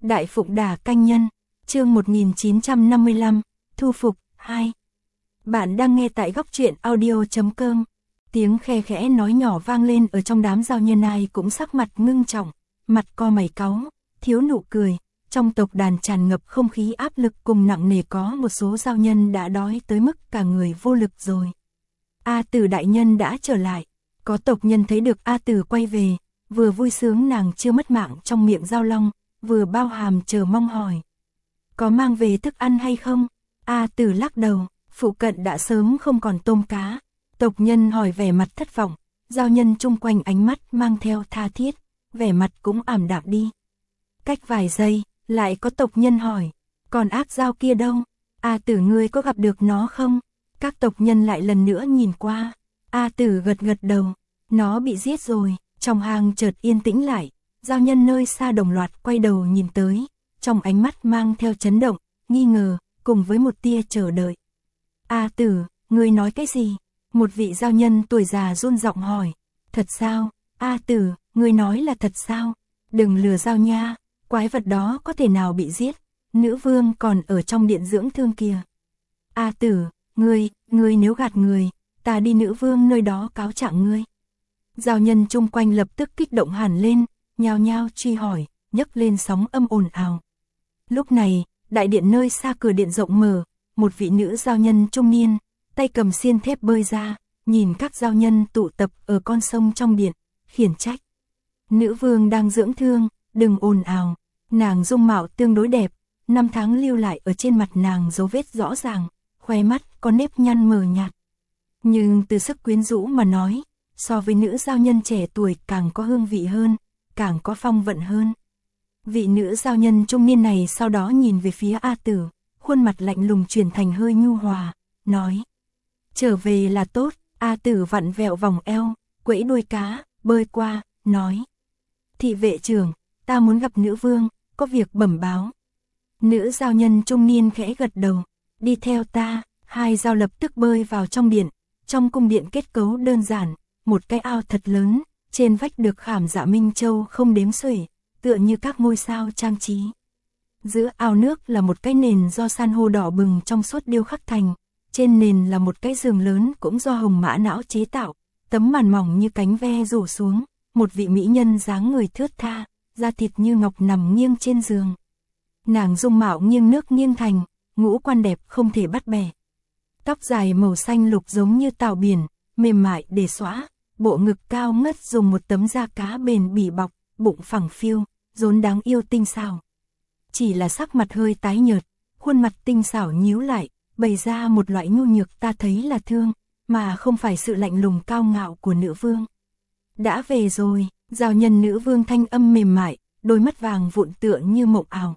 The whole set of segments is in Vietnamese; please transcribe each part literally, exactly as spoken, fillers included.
Đại Phụng Đả Canh Nhân, chương một nghìn chín trăm năm mươi lăm, Thu Phục, hai. Bạn đang nghe tại góc truyện audio chấm com. Tiếng khe khẽ nói nhỏ vang lên ở trong đám giao nhân, ai cũng sắc mặt ngưng trọng, mặt co mày cáu, thiếu nụ cười. Trong tộc đàn tràn ngập không khí áp lực cùng nặng nề, có một số giao nhân đã đói tới mức cả người vô lực rồi. A Tử đại nhân đã trở lại. Có tộc nhân thấy được A Tử quay về, vừa vui sướng nàng chưa mất mạng trong miệng Giao Long, vừa bao hàm chờ mong hỏi: có mang về thức ăn hay không? A Tử lắc đầu, phụ cận đã sớm không còn tôm cá. Tộc nhân hỏi vẻ mặt thất vọng, giao nhân chung quanh ánh mắt mang theo tha thiết, vẻ mặt cũng ảm đạm đi. Cách vài giây, lại có tộc nhân hỏi: còn ác giao kia đâu? A Tử ngươi có gặp được nó không? Các tộc nhân lại lần nữa nhìn qua. A Tử gật gật đầu, nó bị giết rồi. Trong hang chợt yên tĩnh lại, giao nhân nơi xa đồng loạt quay đầu nhìn tới, trong ánh mắt mang theo chấn động, nghi ngờ, cùng với một tia chờ đợi. A Tử, ngươi nói cái gì? Một vị giao nhân tuổi già run giọng hỏi. Thật sao? A Tử, ngươi nói là thật sao? Đừng lừa giao nha, quái vật đó có thể nào bị giết? Nữ vương còn ở trong điện dưỡng thương kìa. A Tử, ngươi, ngươi nếu gạt người, ta đi nữ vương nơi đó cáo trạng ngươi. Giao nhân chung quanh lập tức kích động hẳn lên, nhao nhao truy hỏi, nhấc lên sóng âm ồn ào. Lúc này, đại điện nơi xa cửa điện rộng mở, một vị nữ giao nhân trung niên, tay cầm xiên thép bơi ra, nhìn các giao nhân tụ tập ở con sông trong điện, khiển trách. Nữ vương đang dưỡng thương, đừng ồn ào. Nàng dung mạo tương đối đẹp, năm tháng lưu lại ở trên mặt nàng dấu vết rõ ràng, khóe mắt có nếp nhăn mờ nhạt. Nhưng từ sức quyến rũ mà nói, so với nữ giao nhân trẻ tuổi càng có hương vị hơn, càng có phong vận hơn. Vị nữ giao nhân trung niên này sau đó nhìn về phía A Tử, khuôn mặt lạnh lùng chuyển thành hơi nhu hòa, nói: trở về là tốt. A Tử vặn vẹo vòng eo, quẫy đuôi cá, bơi qua, nói: thị vệ trưởng, ta muốn gặp nữ vương, có việc bẩm báo. Nữ giao nhân trung niên khẽ gật đầu, đi theo ta. Hai giao lập tức bơi vào trong điện. Trong cung điện kết cấu đơn giản, một cái ao thật lớn, trên vách được khảm dạ minh châu không đếm xuể, tựa như các ngôi sao trang trí. Giữa ao nước là một cái nền do san hô đỏ bừng trong suốt điêu khắc thành, trên nền là một cái giường lớn cũng do hồng mã não chế tạo, tấm màn mỏng như cánh ve rủ xuống, một vị mỹ nhân dáng người thướt tha, da thịt như ngọc nằm nghiêng trên giường. Nàng dung mạo nghiêng nước nghiêng thành, ngũ quan đẹp không thể bắt bẻ. Tóc dài màu xanh lục giống như tảo biển, mềm mại để xõa, bộ ngực cao ngất dùng một tấm da cá bền bỉ bọc, bụng phẳng phiu, rốn đáng yêu tinh xảo. Chỉ là sắc mặt hơi tái nhợt, khuôn mặt tinh xảo nhíu lại, bày ra một loại nhu nhược ta thấy là thương, mà không phải sự lạnh lùng cao ngạo của nữ vương. Đã về rồi, giao nhân nữ vương thanh âm mềm mại, đôi mắt vàng vụn tựa như mộng ảo.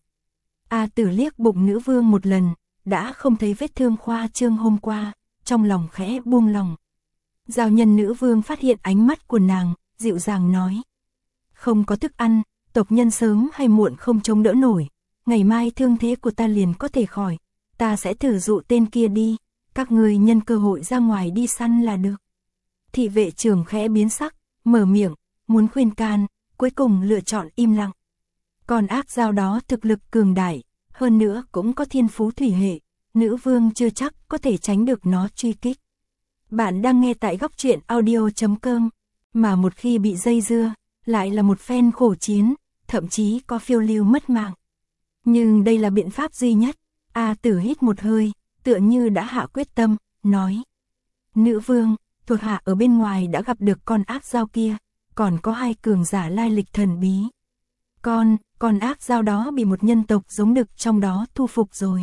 A Tử liếc bụng nữ vương một lần, đã không thấy vết thương khoa trương hôm qua, trong lòng khẽ buông lòng. Giao nhân nữ vương phát hiện ánh mắt của nàng, dịu dàng nói: không có thức ăn, tộc nhân sớm hay muộn không chống đỡ nổi, ngày mai thương thế của ta liền có thể khỏi, ta sẽ thử dụ tên kia đi, các ngươi nhân cơ hội ra ngoài đi săn là được. Thị vệ trưởng khẽ biến sắc, mở miệng, muốn khuyên can, cuối cùng lựa chọn im lặng. Còn ác giao đó thực lực cường đại, hơn nữa cũng có thiên phú thủy hệ, nữ vương chưa chắc có thể tránh được nó truy kích. Bạn đang nghe tại góc truyện audio chấm com, mà một khi bị dây dưa, lại là một phen khổ chiến, thậm chí có phiêu lưu mất mạng. Nhưng đây là biện pháp duy nhất. A Tử hít một hơi, tựa như đã hạ quyết tâm, nói: nữ vương, thuộc hạ ở bên ngoài đã gặp được con ác giao kia, còn có hai cường giả lai lịch thần bí. Con, con ác giao đó bị một nhân tộc giống đực trong đó thu phục rồi.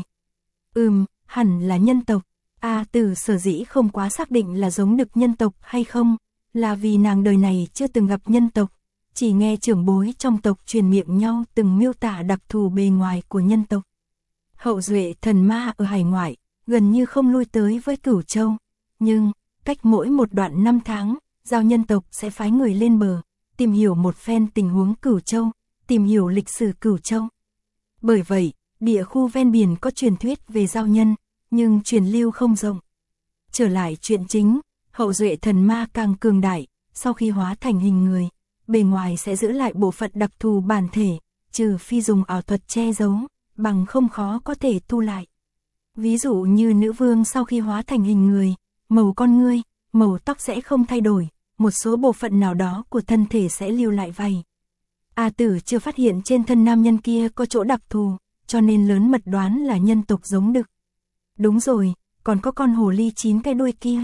Ừm, hẳn là nhân tộc. A Tử sở dĩ không quá xác định là giống đực nhân tộc hay không, là vì nàng đời này chưa từng gặp nhân tộc, chỉ nghe trưởng bối trong tộc truyền miệng nhau từng miêu tả đặc thù bề ngoài của nhân tộc. Hậu duệ thần ma ở hải ngoại, gần như không lui tới với Cửu Châu, nhưng cách mỗi một đoạn năm tháng, giao nhân tộc sẽ phái người lên bờ, tìm hiểu một phen tình huống Cửu Châu, tìm hiểu lịch sử Cửu Châu. Bởi vậy, địa khu ven biển có truyền thuyết về giao nhân, nhưng truyền lưu không rộng. Trở lại chuyện chính, hậu duệ thần ma càng cường đại, sau khi hóa thành hình người, bề ngoài sẽ giữ lại bộ phận đặc thù bản thể, trừ phi dùng ảo thuật che giấu, bằng không khó có thể thu lại. Ví dụ như nữ vương sau khi hóa thành hình người, màu con ngươi, màu tóc sẽ không thay đổi, một số bộ phận nào đó của thân thể sẽ lưu lại vảy. A Tử chưa phát hiện trên thân nam nhân kia có chỗ đặc thù, cho nên lớn mật đoán là nhân tộc giống đực. Đúng rồi, còn có con hồ ly chín cái đuôi kia.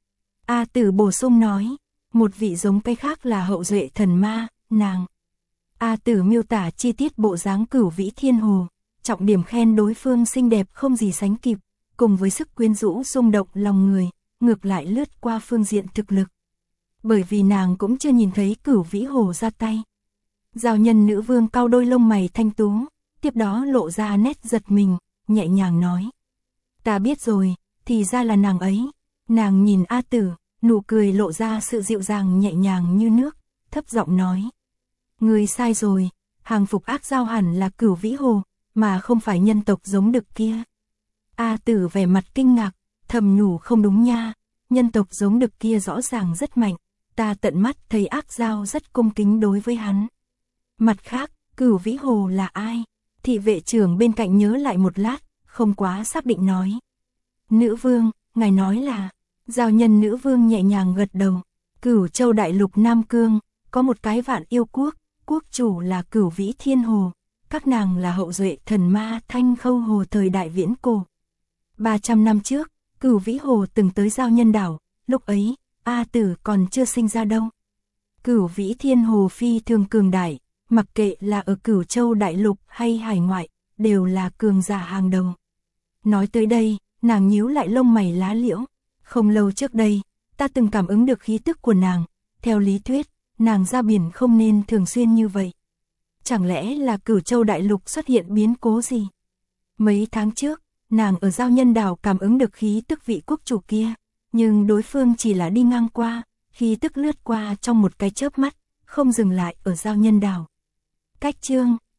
A Tử bổ sung nói, một vị giống cái khác là hậu duệ thần ma, nàng. A Tử miêu tả chi tiết bộ dáng Cửu Vĩ Thiên Hồ, trọng điểm khen đối phương xinh đẹp không gì sánh kịp, cùng với sức quyến rũ rung động lòng người, ngược lại lướt qua phương diện thực lực. Bởi vì nàng cũng chưa nhìn thấy Cửu Vĩ Hồ ra tay. Giao nhân nữ vương cau đôi lông mày thanh tú, tiếp đó lộ ra nét giật mình, nhẹ nhàng nói. Ta biết rồi, thì ra là nàng ấy. Nàng nhìn A Tử, nụ cười lộ ra sự dịu dàng nhẹ nhàng như nước, thấp giọng nói. Ngươi sai rồi, hàng phục ác giao hẳn là Cửu Vĩ Hồ, mà không phải nhân tộc giống đực kia. A Tử vẻ mặt kinh ngạc, thầm nhủ không đúng nha, nhân tộc giống đực kia rõ ràng rất mạnh, ta tận mắt thấy ác giao rất cung kính đối với hắn. Mặt khác, Cửu Vĩ Hồ là ai? Thị vệ trưởng bên cạnh nhớ lại một lát, không quá xác định nói. Nữ vương, ngài nói là, giao nhân nữ vương nhẹ nhàng gật đầu. Cửu Châu Đại Lục Nam Cương, có một cái Vạn Yêu Quốc, quốc chủ là Cửu Vĩ Thiên Hồ, các nàng là hậu duệ thần ma Thanh Khâu Hồ thời đại viễn cổ. ba trăm năm trước, Cửu Vĩ Hồ từng tới giao nhân đảo, lúc ấy, A Tử còn chưa sinh ra đâu. Cửu Vĩ Thiên Hồ phi thường cường đại, mặc kệ là ở Cửu Châu Đại Lục hay hải ngoại, đều là cường giả hàng đầu. Nói tới đây, nàng nhíu lại lông mày lá liễu. Không lâu trước đây, ta từng cảm ứng được khí tức của nàng, theo lý thuyết, nàng ra biển không nên thường xuyên như vậy. Chẳng lẽ là Cửu Châu Đại Lục xuất hiện biến cố gì? Mấy tháng trước, nàng ở giao nhân đảo cảm ứng được khí tức vị quốc chủ kia, nhưng đối phương chỉ là đi ngang qua, khí tức lướt qua trong một cái chớp mắt, không dừng lại ở giao nhân đảo. Cách chương